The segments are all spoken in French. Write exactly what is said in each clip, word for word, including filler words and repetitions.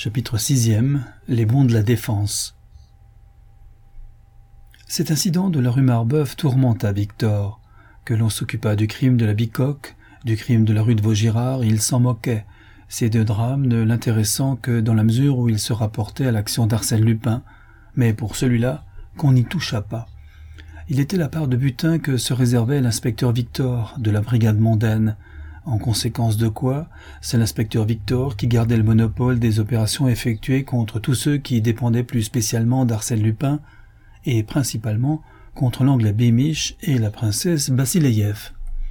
Chapitre sixième. Les bons de la défense. Cet incident de la rue Marbeuf tourmenta Victor. Que l'on s'occupât du crime de la Bicoque, du crime de la rue de Vaugirard, il s'en moquait, ces deux drames ne l'intéressant que dans la mesure où il se rapportait à l'action d'Arsène Lupin, mais pour celui-là, qu'on n'y touchât pas. Il était la part de butin que se réservait l'inspecteur Victor de la brigade mondaine, en conséquence de quoi, c'est l'inspecteur Victor qui gardait le monopole des opérations effectuées contre tous ceux qui dépendaient plus spécialement d'Arsène Lupin, et principalement contre l'anglais Beamish et la princesse Basileïev.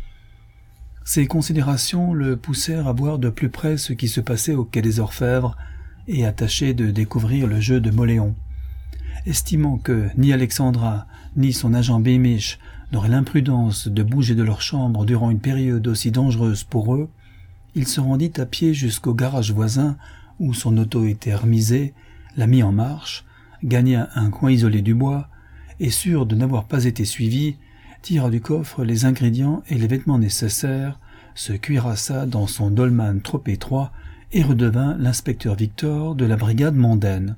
Ces considérations le poussèrent à voir de plus près ce qui se passait au quai des Orfèvres et à tâcher de découvrir le jeu de Moléon. Estimant que ni Alexandra ni son agent Beamish n'auraient l'imprudence de bouger de leur chambre durant une période aussi dangereuse pour eux, il se rendit à pied jusqu'au garage voisin où son auto était remisée, la mit en marche, gagna un coin isolé du bois, et sûr de n'avoir pas été suivi, tira du coffre les ingrédients et les vêtements nécessaires, se cuirassa dans son dolman trop étroit et redevint l'inspecteur Victor de la brigade mondaine.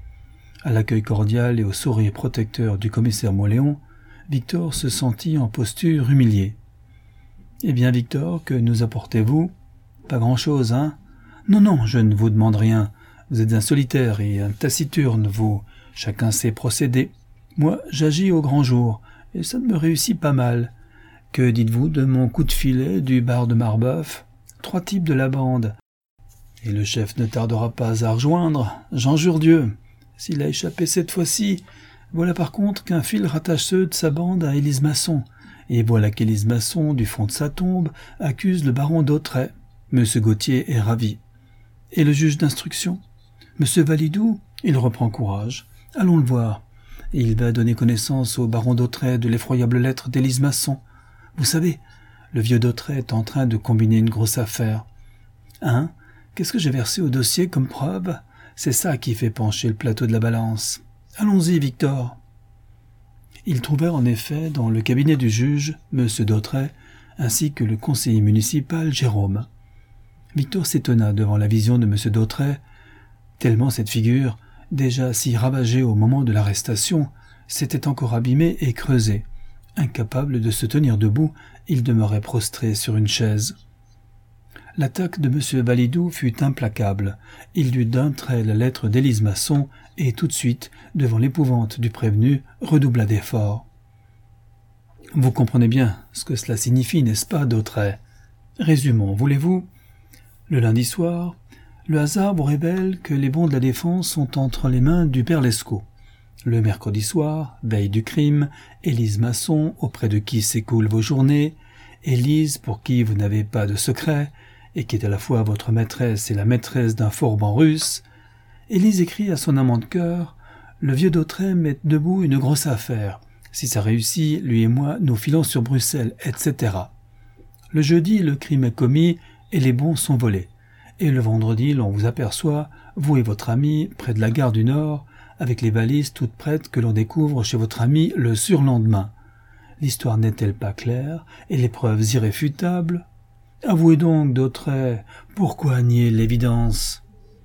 À l'accueil cordial et au sourire protecteur du commissaire Moléon, Victor se sentit en posture humiliée. « Eh bien, Victor, que nous apportez-vous ? Pas grand-chose, hein ? Non, non, je ne vous demande rien. Vous êtes un solitaire et un taciturne, vous. Chacun ses procédés. Moi, j'agis au grand jour, et ça me réussit pas mal. Que dites-vous de mon coup de filet du bar de Marbeuf ? Trois types de la bande. Et le chef ne tardera pas à rejoindre, j'en jure Dieu. S'il a échappé cette fois-ci, voilà par contre qu'un fil rattache ceux de sa bande à Élise Masson, et voilà qu'Élise Masson, du fond de sa tombe, accuse le baron d'Autray. Monsieur Gauthier est ravi. Et le juge d'instruction ? Monsieur Validou ? Il reprend courage. Allons le voir. Et il va donner connaissance au baron d'Autray de l'effroyable lettre d'Élise Masson. Vous savez, le vieux d'Autray est en train de combiner une grosse affaire. Hein ? Qu'est-ce que j'ai versé au dossier comme preuve ? C'est ça qui fait pencher le plateau de la balance. Allons-y, Victor. Ils trouvèrent en effet dans le cabinet du juge, monsieur d'Autray, ainsi que le conseiller municipal, Jérôme. Victor s'étonna devant la vision de monsieur d'Autray, tellement cette figure, déjà si ravagée au moment de l'arrestation, s'était encore abîmée et creusée. Incapable de se tenir debout, il demeurait prostré sur une chaise. L'attaque de monsieur Validou fut implacable. Il lut d'un trait la lettre d'Élise Masson et tout de suite, devant l'épouvante du prévenu, redoubla d'efforts. « Vous comprenez bien ce que cela signifie, n'est-ce pas, d'Autray ? Résumons, voulez-vous ? Le lundi soir, le hasard vous révèle que les bons de la défense sont entre les mains du père Lescaut. Le mercredi soir, veille du crime, Élise Masson, auprès de qui s'écoulent vos journées, Élise pour qui vous n'avez pas de secret, et qui est à la fois votre maîtresse et la maîtresse d'un forban russe, Élise écrit à son amant de cœur « Le vieux d'Autray met debout une grosse affaire. Si ça réussit, lui et moi, nous filons sur Bruxelles, et cetera. Le jeudi, le crime est commis et les bons sont volés. Et le vendredi, l'on vous aperçoit, vous et votre ami, près de la gare du Nord, avec les valises toutes prêtes que l'on découvre chez votre ami le surlendemain. L'histoire n'est-elle pas claire et les preuves irréfutables ? Avouez donc, d'Autray, pourquoi nier l'évidence ?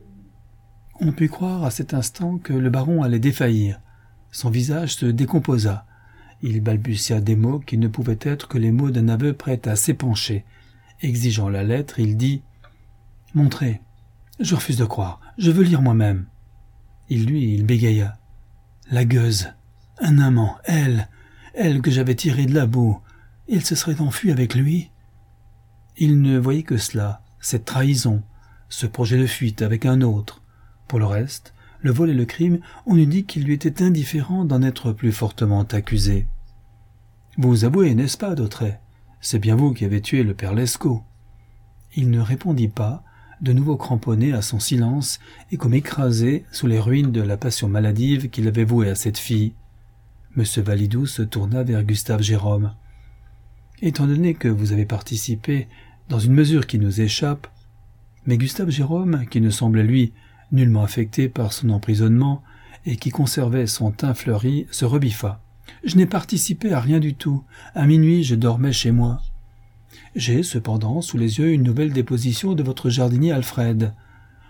On put croire à cet instant que le baron allait défaillir. Son visage se décomposa. Il balbutia des mots qui ne pouvaient être que les mots d'un aveu prêt à s'épancher. Exigeant la lettre, il dit « Montrez. Je refuse de croire. Je veux lire moi-même. » Il lui, il bégaya. « La gueuse. Un amant. Elle. Elle que j'avais tirée de la boue. Il se serait enfui avec lui. » Il ne voyait que cela, cette trahison, ce projet de fuite avec un autre. Pour le reste, le vol et le crime, on eût dit qu'il lui était indifférent d'en être plus fortement accusé. « Vous avouez, n'est-ce pas, d'Autray ? C'est bien vous qui avez tué le père Lescaut. » Il ne répondit pas, de nouveau cramponné à son silence et comme écrasé sous les ruines de la passion maladive qu'il avait vouée à cette fille. Monsieur Validou se tourna vers Gustave Jérôme. « Étant donné que vous avez participé, dans une mesure qui nous échappe, » mais Gustave Jérôme, qui ne semblait, lui, nullement affecté par son emprisonnement et qui conservait son teint fleuri, se rebiffa. « Je n'ai participé à rien du tout. À minuit, je dormais chez moi. J'ai, cependant, sous les yeux une nouvelle déposition de votre jardinier Alfred.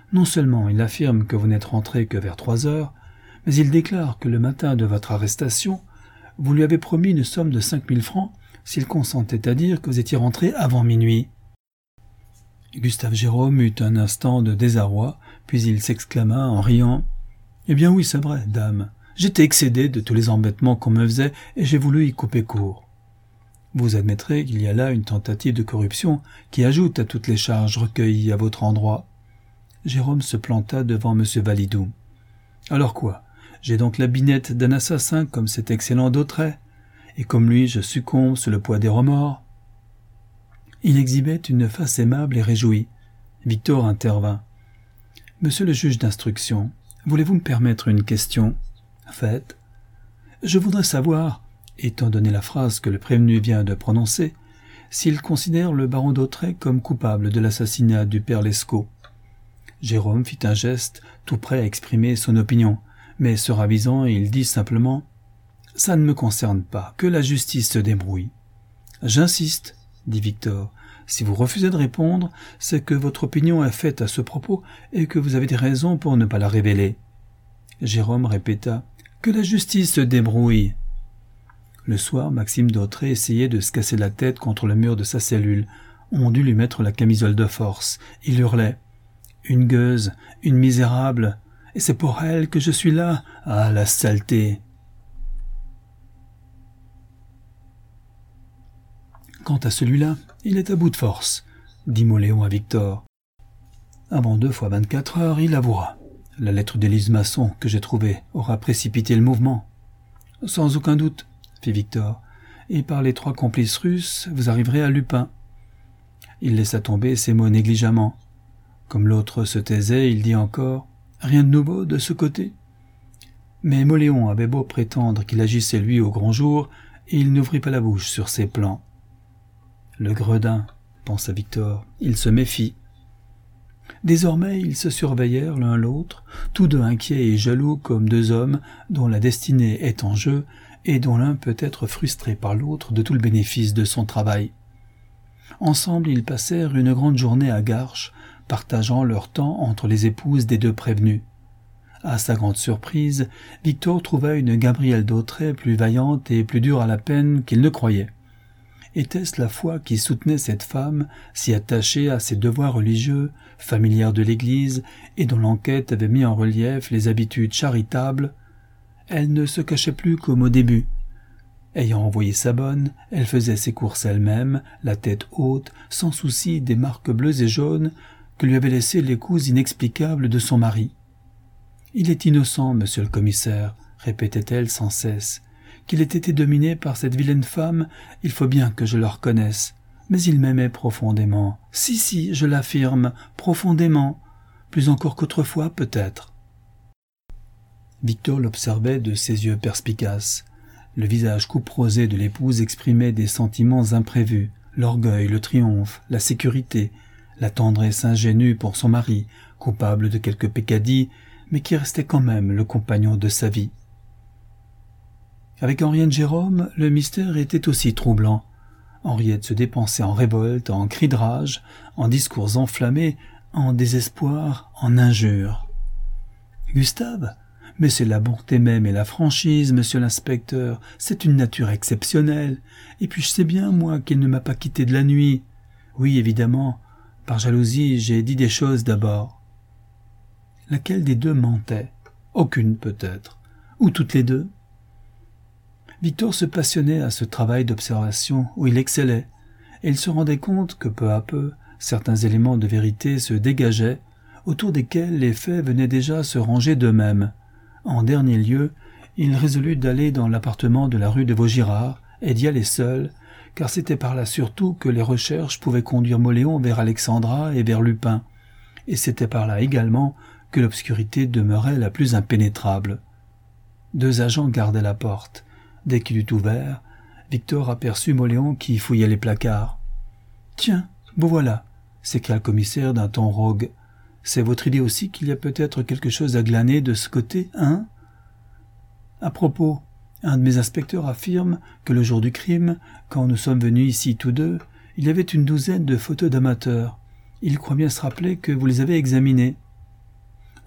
Non seulement il affirme que vous n'êtes rentré que vers trois heures, mais il déclare que le matin de votre arrestation, vous lui avez promis une somme de cinq mille francs s'il consentait à dire que vous étiez rentré avant minuit. » Gustave Jérôme eut un instant de désarroi, puis il s'exclama en riant « Eh bien oui, c'est vrai, dame. J'étais excédé de tous les embêtements qu'on me faisait et j'ai voulu y couper court. » Vous admettrez qu'il y a là une tentative de corruption qui ajoute à toutes les charges recueillies à votre endroit. Jérôme se planta devant M. Validou. « Alors quoi? J'ai donc la binette d'un assassin comme cet excellent Dautrey, et comme lui je succombe sous le poids des remords. » Il exhibait une face aimable et réjouie. Victor intervint. « Monsieur le juge d'instruction, voulez-vous me permettre une question? »« Faites. »« Je voudrais savoir, étant donné la phrase que le prévenu vient de prononcer, s'il considère le baron Dautrey comme coupable de l'assassinat du père Lescaut. » Jérôme fit un geste, tout prêt à exprimer son opinion, mais se ravisant, il dit simplement « Ça ne me concerne pas, que la justice se débrouille. »« J'insiste, » dit Victor. « Si vous refusez de répondre, c'est que votre opinion est faite à ce propos et que vous avez des raisons pour ne pas la révéler. » Jérôme répéta « Que la justice se débrouille. » Le soir, Maxime Dautrey essayait de se casser la tête contre le mur de sa cellule. On dut lui mettre la camisole de force. Il hurlait « Une gueuse, une misérable, et c'est pour elle que je suis là. Ah, la saleté !» Quant à celui-là, il est à bout de force, dit Mauléon à Victor. Avant deux fois vingt-quatre heures, il avouera. La lettre d'Élise Masson que j'ai trouvée aura précipité le mouvement. Sans aucun doute, fit Victor, et par les trois complices russes, vous arriverez à Lupin. Il laissa tomber ces mots négligemment. Comme l'autre se taisait, il dit encore « Rien de nouveau de ce côté ?» Mais Mauléon avait beau prétendre qu'il agissait lui au grand jour, et il n'ouvrit pas la bouche sur ses plans. Le gredin, pensa Victor, il se méfie. Désormais, ils se surveillèrent l'un l'autre, tous deux inquiets et jaloux comme deux hommes dont la destinée est en jeu et dont l'un peut être frustré par l'autre de tout le bénéfice de son travail. Ensemble, ils passèrent une grande journée à Garches, partageant leur temps entre les épouses des deux prévenus. À sa grande surprise, Victor trouva une Gabrielle Dautrey plus vaillante et plus dure à la peine qu'il ne croyait. Était-ce la foi qui soutenait cette femme, si attachée à ses devoirs religieux, familière de l'Église, et dont l'enquête avait mis en relief les habitudes charitables? Elle ne se cachait plus comme au début. Ayant envoyé sa bonne, elle faisait ses courses elle-même, la tête haute, sans souci des marques bleues et jaunes que lui avaient laissées les coups inexplicables de son mari. « Il est innocent, monsieur le commissaire, » répétait-elle sans cesse. « Qu'il ait été dominé par cette vilaine femme, il faut bien que je le reconnaisse. Mais il m'aimait profondément. Si, si, je l'affirme, profondément. Plus encore qu'autrefois, peut-être. » Victor l'observait de ses yeux perspicaces. Le visage couperosé de l'épouse exprimait des sentiments imprévus, l'orgueil, le triomphe, la sécurité, la tendresse ingénue pour son mari, coupable de quelques peccadilles, mais qui restait quand même le compagnon de sa vie. Avec Henriette Jérôme, le mystère était aussi troublant. Henriette se dépensait en révolte, en cris de rage, en discours enflammés, en désespoir, en injures. « Gustave ? Mais c'est la bonté même et la franchise, monsieur l'inspecteur, c'est une nature exceptionnelle. Et puis je sais bien, moi, qu'il ne m'a pas quitté de la nuit. Oui, évidemment, par jalousie, j'ai dit des choses d'abord. » Laquelle des deux mentait? Aucune, peut-être. Ou toutes les deux? Victor se passionnait à ce travail d'observation où il excellait, et il se rendait compte que peu à peu, certains éléments de vérité se dégageaient, autour desquels les faits venaient déjà se ranger d'eux-mêmes. En dernier lieu, il résolut d'aller dans l'appartement de la rue de Vaugirard et d'y aller seul, car c'était par là surtout que les recherches pouvaient conduire Mauléon vers Alexandra et vers Lupin, et c'était par là également que l'obscurité demeurait la plus impénétrable. Deux agents gardaient la porte. Dès qu'il eut ouvert, Victor aperçut Mauléon qui fouillait les placards. « Tiens, vous voilà !» s'écria le commissaire d'un ton rogue. « C'est votre idée aussi qu'il y a peut-être quelque chose à glaner de ce côté, hein ?»« À propos, un de mes inspecteurs affirme que le jour du crime, quand nous sommes venus ici tous deux, il y avait une douzaine de photos d'amateurs. Il croit bien se rappeler que vous les avez examinées. »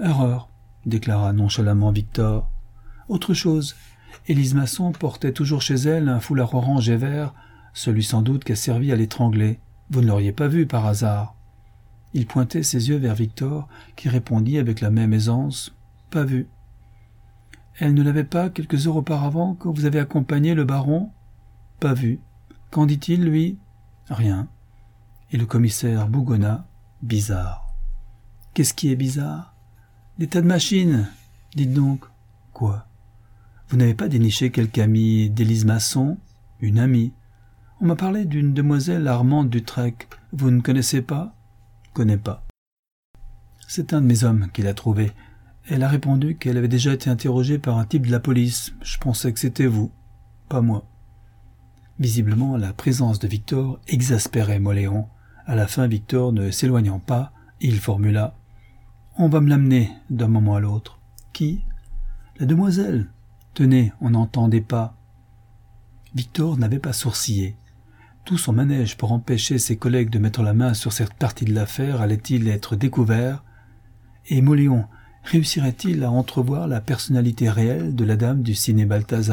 Erreur, déclara nonchalamment Victor. Autre chose, Élise Masson portait toujours chez elle un foulard orange et vert, celui sans doute qui a servi à l'étrangler. Vous ne l'auriez pas vu par hasard. Il pointait ses yeux vers Victor, qui répondit avec la même aisance « Pas vu ». Elle ne l'avait pas quelques heures auparavant quand vous avez accompagné le baron ? Pas vu. Qu'en dit-il, lui ? Rien. Et le commissaire bougonna. Bizarre. Qu'est-ce qui est bizarre ? Des tas de machines. Dites donc. Quoi ? Vous n'avez pas déniché quelque amie d'Élise Masson ? Une amie. On m'a parlé d'une demoiselle Armande Dutrec. Vous ne connaissez pas ? Connais pas. C'est un de mes hommes qui l'a trouvée. Elle a répondu qu'elle avait déjà été interrogée par un type de la police. Je pensais que c'était vous, pas moi. Visiblement, la présence de Victor exaspérait Mauléon. À la fin, Victor ne s'éloignant pas, il formula « On va me l'amener d'un moment à l'autre. »« Qui ?»« La demoiselle. Tenez, on n'entendait pas. » Victor n'avait pas sourcillé. Tout son manège pour empêcher ses collègues de mettre la main sur cette partie de l'affaire allait-il être découvert ? Et Mauléon réussirait-il à entrevoir la personnalité réelle de la dame du ciné Balthazar ?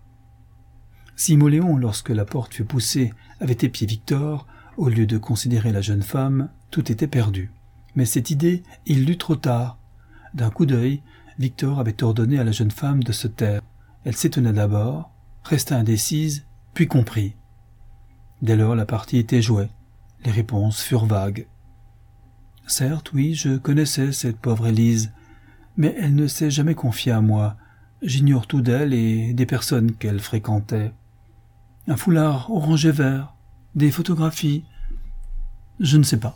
Si Mauléon, lorsque la porte fut poussée, avait épié Victor, au lieu de considérer la jeune femme, tout était perdu. Mais cette idée, il l'eut trop tard. D'un coup d'œil, Victor avait ordonné à la jeune femme de se taire. Elle s'étonna d'abord, resta indécise, puis comprit. Dès lors, la partie était jouée. Les réponses furent vagues. Certes, oui, je connaissais cette pauvre Élise, mais elle ne s'est jamais confiée à moi. J'ignore tout d'elle et des personnes qu'elle fréquentait. Un foulard orange et vert, des photographies. Je ne sais pas.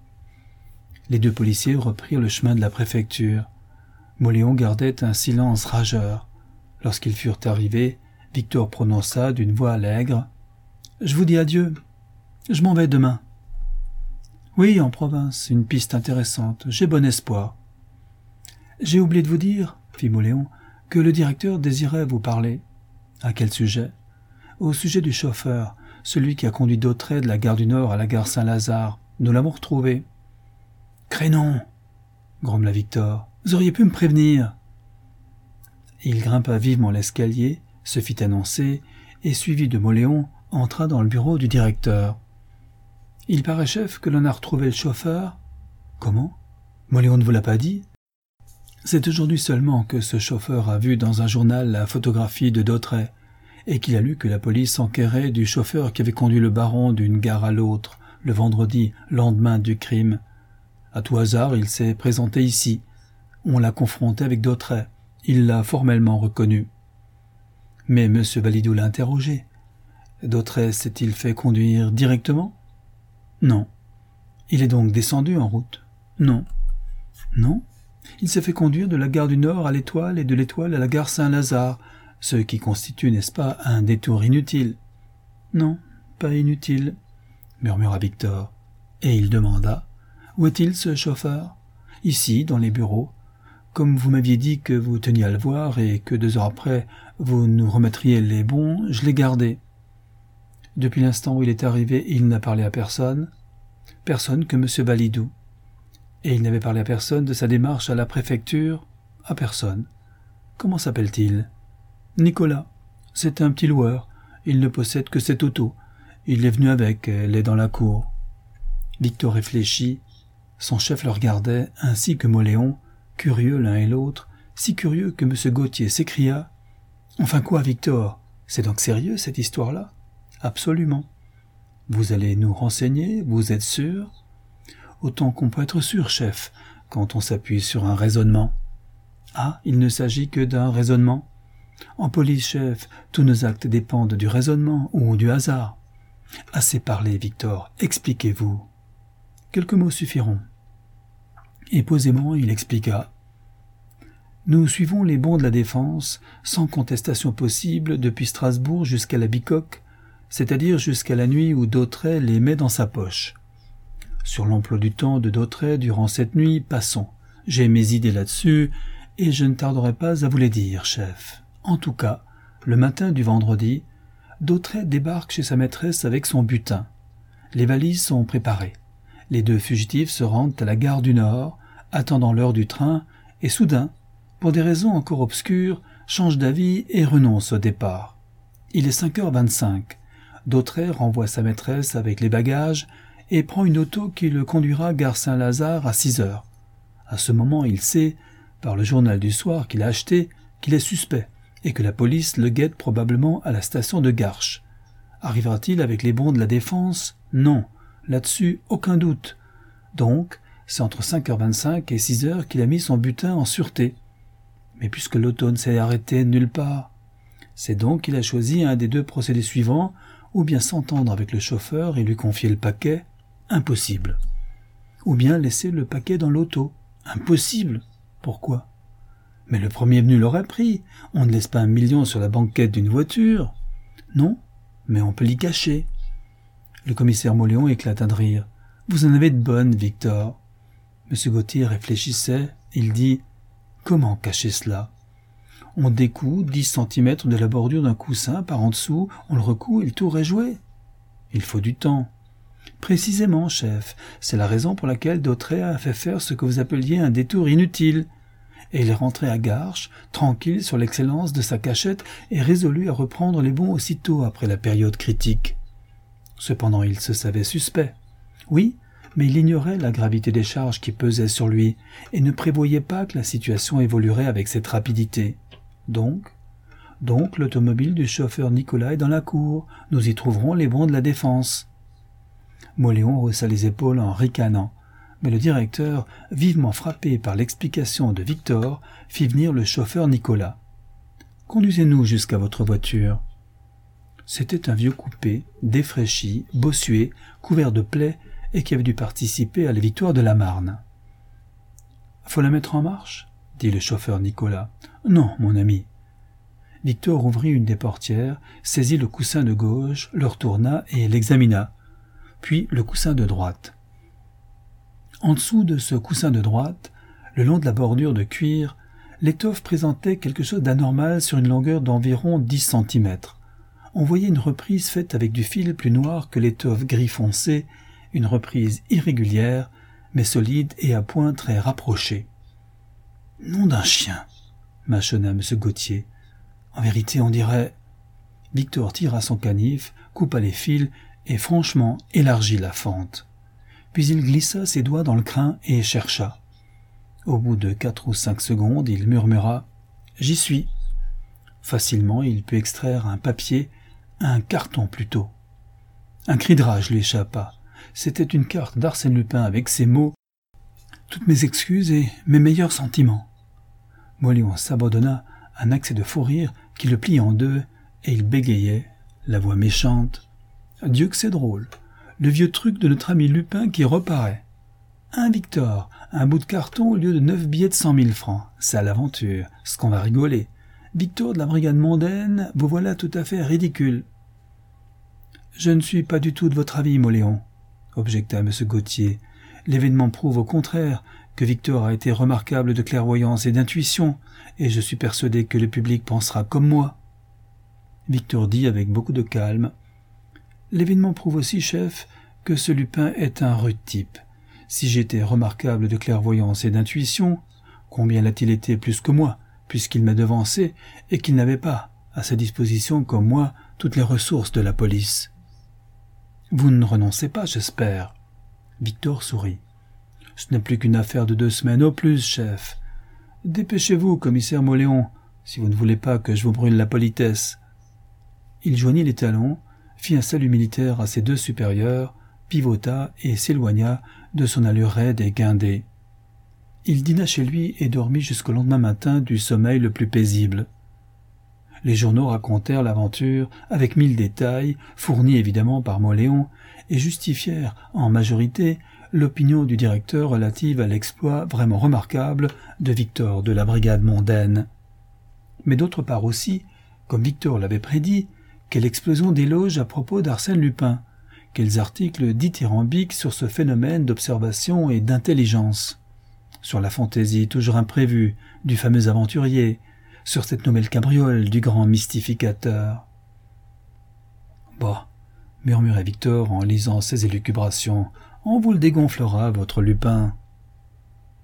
Les deux policiers reprirent le chemin de la préfecture. Mauléon gardait un silence rageur. Lorsqu'ils furent arrivés, Victor prononça d'une voix allègre « Je vous dis adieu. Je m'en vais demain. » Oui, en province, une piste intéressante. J'ai bon espoir. J'ai oublié de vous dire, fit Mauléon, que le directeur désirait vous parler. À quel sujet ? Au sujet du chauffeur, celui qui a conduit Dautrey de la gare du Nord à la gare Saint-Lazare. Nous l'avons retrouvé. Crénon, grommela Victor. Vous auriez pu me prévenir. Il grimpa vivement l'escalier, se fit annoncer, et suivi de Mauléon, entra dans le bureau du directeur. Il paraît, chef, que l'on a retrouvé le chauffeur. Comment ? Mauléon ne vous l'a pas dit ? C'est aujourd'hui seulement que ce chauffeur a vu dans un journal la photographie de Dautrey, et qu'il a lu que la police s'enquérait du chauffeur qui avait conduit le baron d'une gare à l'autre, le vendredi, lendemain du crime. À tout hasard, il s'est présenté ici. On l'a confronté avec Dautrey. Il l'a formellement reconnu. Mais M. Validou l'a interrogé. Dautrey s'est-il fait conduire directement ? Non. Il est donc descendu en route ? Non. Non. Il s'est fait conduire de la gare du Nord à l'Étoile et de l'Étoile à la gare Saint-Lazare, ce qui constitue, n'est-ce pas, un détour inutile ? Non, pas inutile, murmura Victor. Et il demanda : Où est-il, ce chauffeur ? Ici, dans les bureaux. Comme vous m'aviez dit que vous teniez à le voir et que deux heures après, vous nous remettriez les bons, je l'ai gardé. Depuis l'instant où il est arrivé, il n'a parlé à personne. Personne que M. Validou. Et il n'avait parlé à personne de sa démarche à la préfecture ? À personne. Comment s'appelle-t-il ? Nicolas. C'est un petit loueur. Il ne possède que cette auto. Il est venu avec, elle est dans la cour. Victor réfléchit. Son chef le regardait, ainsi que Mauléon, curieux l'un et l'autre, si curieux que M. Gauthier s'écria « Enfin quoi, Victor ? C'est donc sérieux, cette histoire-là » ? « Absolument. Vous allez nous renseigner, vous êtes sûr ? » Autant qu'on peut être sûr, chef, quand on s'appuie sur un raisonnement. Ah, il ne s'agit que d'un raisonnement. En police, chef, tous nos actes dépendent du raisonnement ou du hasard. Assez parlé, Victor, expliquez-vous. Quelques mots suffiront. Et posément, il expliqua. Nous suivons les bons de la défense, sans contestation possible, depuis Strasbourg jusqu'à la Bicoque, c'est-à-dire jusqu'à la nuit où Dautrey les met dans sa poche. Sur l'emploi du temps de Dautrey durant cette nuit, passons. J'ai mes idées là-dessus, et je ne tarderai pas à vous les dire, chef. En tout cas, le matin du vendredi, Dautrey débarque chez sa maîtresse avec son butin. Les valises sont préparées. Les deux fugitifs se rendent à la gare du Nord, attendant l'heure du train, et soudain, pour des raisons encore obscures, change d'avis et renonce au départ. Il est cinq heures vingt-cinq. Dautraye renvoie sa maîtresse avec les bagages et prend une auto qui le conduira gare Saint-Lazare à six heures. À ce moment, il sait, par le journal du soir qu'il a acheté, qu'il est suspect et que la police le guette probablement à la station de Garches. Arrivera-t-il avec les bons de la défense? Non, là-dessus, aucun doute. Donc, c'est entre cinq heures vingt-cinq et six heures qu'il a mis son butin en sûreté. Mais puisque l'auto ne s'est arrêté nulle part, c'est donc qu'il a choisi un des deux procédés suivants, ou bien s'entendre avec le chauffeur et lui confier le paquet, impossible. Ou bien laisser le paquet dans l'auto, impossible. Pourquoi? Mais le premier venu l'aurait pris. On ne laisse pas un million sur la banquette d'une voiture. Non, mais on peut l'y cacher. Le commissaire Mauléon éclata de rire. Vous en avez de bonnes, Victor. Monsieur Gauthier réfléchissait. Il dit « Comment cacher cela ?» On découd dix centimètres de la bordure d'un coussin par en dessous, on le recoud et le tour est joué. Il faut du temps. Précisément, chef, c'est la raison pour laquelle Dautraye a fait faire ce que vous appeliez un détour inutile. Et il est rentré à Garches, tranquille sur l'excellence de sa cachette et résolu à reprendre les bons aussitôt après la période critique. Cependant, il se savait suspect. Oui, mais il ignorait la gravité des charges qui pesaient sur lui et ne prévoyait pas que la situation évoluerait avec cette rapidité. Donc, donc l'automobile du chauffeur Nicolas est dans la cour. Nous y trouverons les bons de la défense. Mauléon haussa les épaules en ricanant, mais le directeur, vivement frappé par l'explication de Victor, fit venir le chauffeur Nicolas. « Conduisez-nous jusqu'à votre voiture. » C'était un vieux coupé, défraîchi, bossué, couvert de plaies et qui avait dû participer à la victoire de la Marne. « Faut la mettre en marche ?» dit le chauffeur Nicolas. « Non, mon ami. » Victor ouvrit une des portières, saisit le coussin de gauche, le retourna et l'examina, puis le coussin de droite. En dessous de ce coussin de droite, le long de la bordure de cuir, l'étoffe présentait quelque chose d'anormal sur une longueur d'environ dix centimètres. On voyait une reprise faite avec du fil plus noir que l'étoffe gris foncé, une reprise irrégulière, mais solide et à points très rapprochés. « Nom d'un chien !» mâchonna M. Gauthier. « En vérité, on dirait... » Victor tira son canif, coupa les fils et franchement élargit la fente. Puis il glissa ses doigts dans le crin et chercha. Au bout de quatre ou cinq secondes, il murmura « J'y suis !» Facilement, il put extraire un papier, un carton plutôt. Un cri de rage lui échappa. C'était une carte d'Arsène Lupin avec ces mots « Toutes mes excuses et mes meilleurs sentiments ». Mauléon s'abandonna à un accès de fou rire qui le plia en deux, et il bégayait, la voix méchante. « Dieu que c'est drôle, le vieux truc de notre ami Lupin qui reparaît. Un Victor, un bout de carton au lieu de neuf billets de cent mille francs. C'est à l'aventure, ce qu'on va rigoler. Victor de la brigade mondaine, vous voilà tout à fait ridicule. »« Je ne suis pas du tout de votre avis, Mauléon, » objecta M. Gauthier. « L'événement prouve au contraire que Victor a été remarquable de clairvoyance et d'intuition, et je suis persuadé que le public pensera comme moi. » Victor dit avec beaucoup de calme. « L'événement prouve aussi, chef, que ce Lupin est un rude type. Si j'étais remarquable de clairvoyance et d'intuition, combien l'a-t-il été plus que moi, puisqu'il m'a devancé et qu'il n'avait pas, à sa disposition comme moi, toutes les ressources de la police. »« Vous ne renoncez pas, j'espère. » Victor sourit. « Ce n'est plus qu'une affaire de deux semaines au plus, chef. Dépêchez-vous, commissaire Mauléon, si vous ne voulez pas que je vous brûle la politesse. » Il joignit les talons, fit un salut militaire à ses deux supérieurs, pivota et s'éloigna de son allure raide et guindée. Il dîna chez lui et dormit jusqu'au lendemain matin du sommeil le plus paisible. Les journaux racontèrent l'aventure avec mille détails, fournis évidemment par Mauléon, et justifièrent en majorité l'opinion du directeur relative à l'exploit vraiment remarquable de Victor de la brigade mondaine. Mais d'autre part aussi, comme Victor l'avait prédit, quelle explosion d'éloges à propos d'Arsène Lupin, quels articles dithyrambiques sur ce phénomène d'observation et d'intelligence, sur la fantaisie toujours imprévue du fameux aventurier, sur cette nouvelle cabriole du grand mystificateur. « Bah, murmurait Victor en lisant ses élucubrations, on vous le dégonflera, votre Lupin. »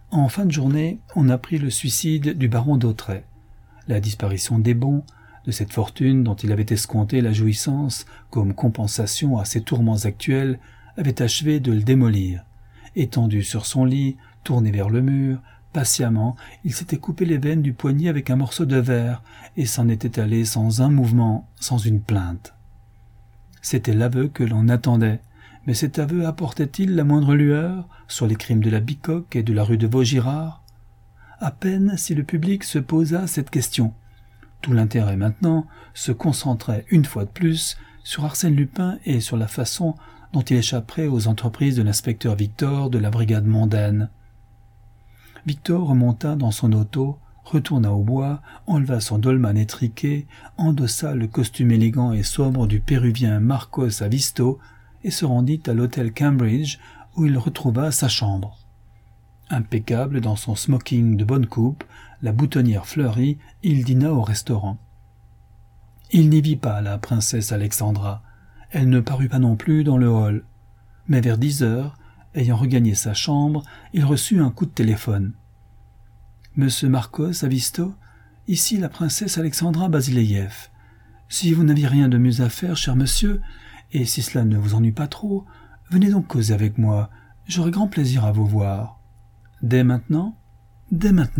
En fin de journée, on apprit le suicide du baron d'Autray. La disparition des bons, de cette fortune dont il avait escompté la jouissance comme compensation à ses tourments actuels, avait achevé de le démolir. Étendu sur son lit, tourné vers le mur, patiemment, il s'était coupé les veines du poignet avec un morceau de verre et s'en était allé sans un mouvement, sans une plainte. C'était l'aveu que l'on attendait, mais cet aveu apportait-il la moindre lueur sur les crimes de la Bicoque et de la rue de Vaugirard? À peine si le public se posa cette question. Tout l'intérêt maintenant se concentrait une fois de plus sur Arsène Lupin et sur la façon dont il échapperait aux entreprises de l'inspecteur Victor de la brigade mondaine. Victor remonta dans son auto, retourna au bois, enleva son dolman étriqué, endossa le costume élégant et sobre du péruvien Marcos Avisto et se rendit à l'hôtel Cambridge où il retrouva sa chambre. Impeccable dans son smoking de bonne coupe, la boutonnière fleurie, il dîna au restaurant. Il n'y vit pas la princesse Alexandra. Elle ne parut pas non plus dans le hall. Mais vers dix heures, ayant regagné sa chambre, il reçut un coup de téléphone. « Monsieur Marcos Avisto, ici la princesse Alexandra Basileïev. Si vous n'aviez rien de mieux à faire, cher monsieur, et si cela ne vous ennuie pas trop, venez donc causer avec moi. J'aurai grand plaisir à vous voir. »« Dès maintenant ?»« Dès maintenant. »